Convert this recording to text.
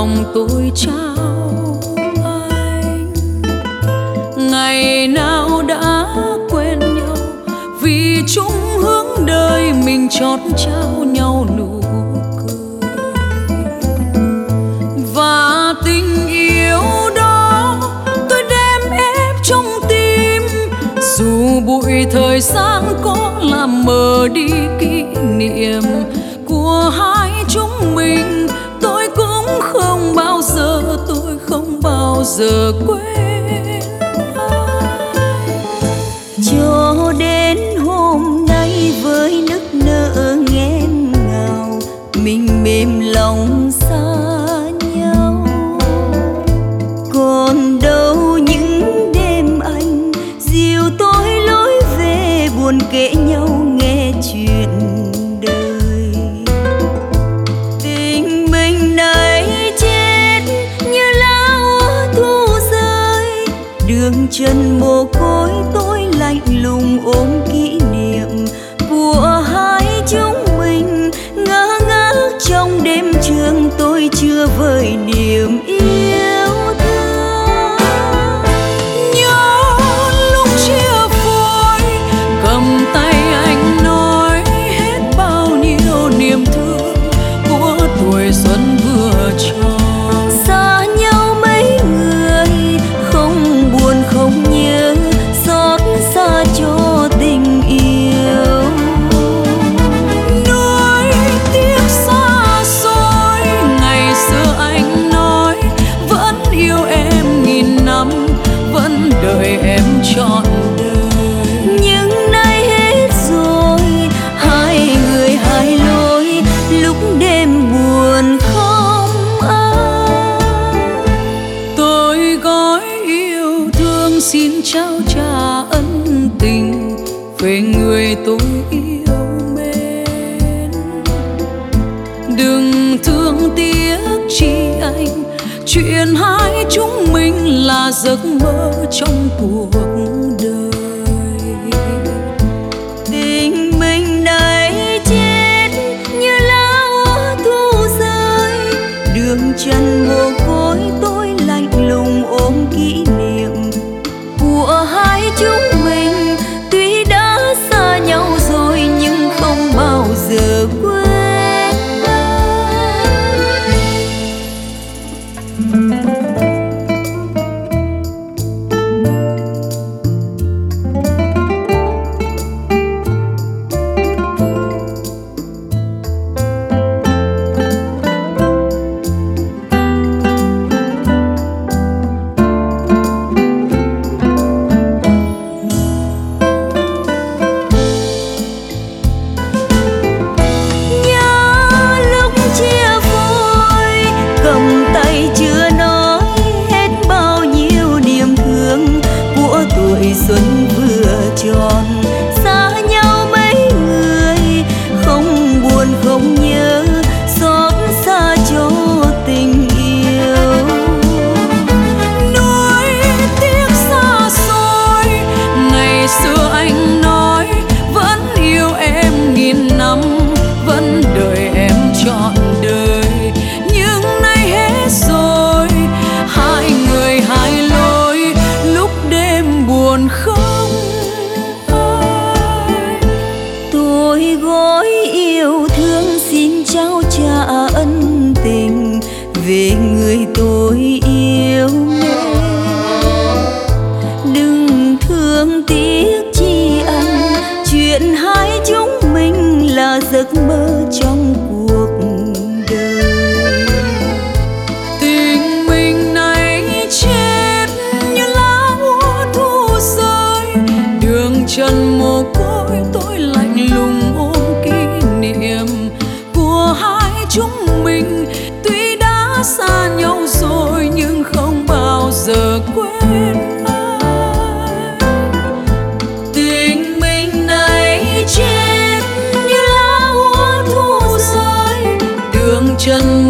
lòng tôi trao anh. Ngày nào đã quen nhau, vì chung hướng đời mình chót trao nhau nụ cười. Và tình yêu đó tôi đem ép trong tim, dù bụi thời gian có làm mờ đi kỷ niệm của hai chúng mình. Tôi cũng không bao giờ quên ai. Cho đến hôm nay với nức nở nghẹn ngào, mình mềm lòng xa nhau. Còn đâu những đêm anh dìu tôi lối về, buồn kể nhau nghe chuyện đời. Tình mình này chết như lá úa thu rơi, đường chân mồ côi tôi lạnh lùng ôm kỷ niệm của hai chúng mình. Ngơ ngác trong đêm trường tôi chưa vơi niềm yêu thương. Nhớ lúc chia phôi, cầm tay anh nói hết bao nhiêu niềm thương của tuổi xuân vừa tròn. Xa nhau mấy người không buồn không nhớ, xót xa cho tình yêu. Nuối tiếc xa xôi, ngày xưa anh nói vẫn yêu em nghìn năm, vẫn đợi em trọn đời. Nhưng nay hết rồi, hai người hai lối, lúc đêm buồn không ai. Tôi gói yêu thương xin trao trả ân tình về người tôi yêu mến. Đừng thương tiếc chi anh, chuyện hai chúng mình là giấc mơ trong cuộc đời. Tình mình này chết như lá úa thu rơi, đường chân mồ côi tôi lạnh lùng ôm kỷ niệm của hai chúng mình. Tuy đã xa nhau rồi nhưng không bao giờ quên xuân vừa tròn. Xa nhau mấy người không buồn không nhớ, xót xa cho tình yêu. Nuối tiếc xa xôi, ngày xưa anh nói vẫn yêu em nghìn năm, vẫn đợi em trọn đời. Nhưng nay hết rồi, hai người hai lối, lúc đêm buồn không ai. Tôi gói yêu thương xin trao trả ân tình về người tôi yêu mến. Đừng thương tiếc chi anh, chuyện hai chúng mình là giấc mơ trong cuộc đời. Tình mình này chết như lá úa thu rơi, đường chân mồ côi tôi lạnh lùng ôm kỷ niệm của hai chúng mình. Tuy đã xa nhau rồi nhưng không bao giờ quên ai. Tình mình này chết như lá úa thu rơi, Đường chân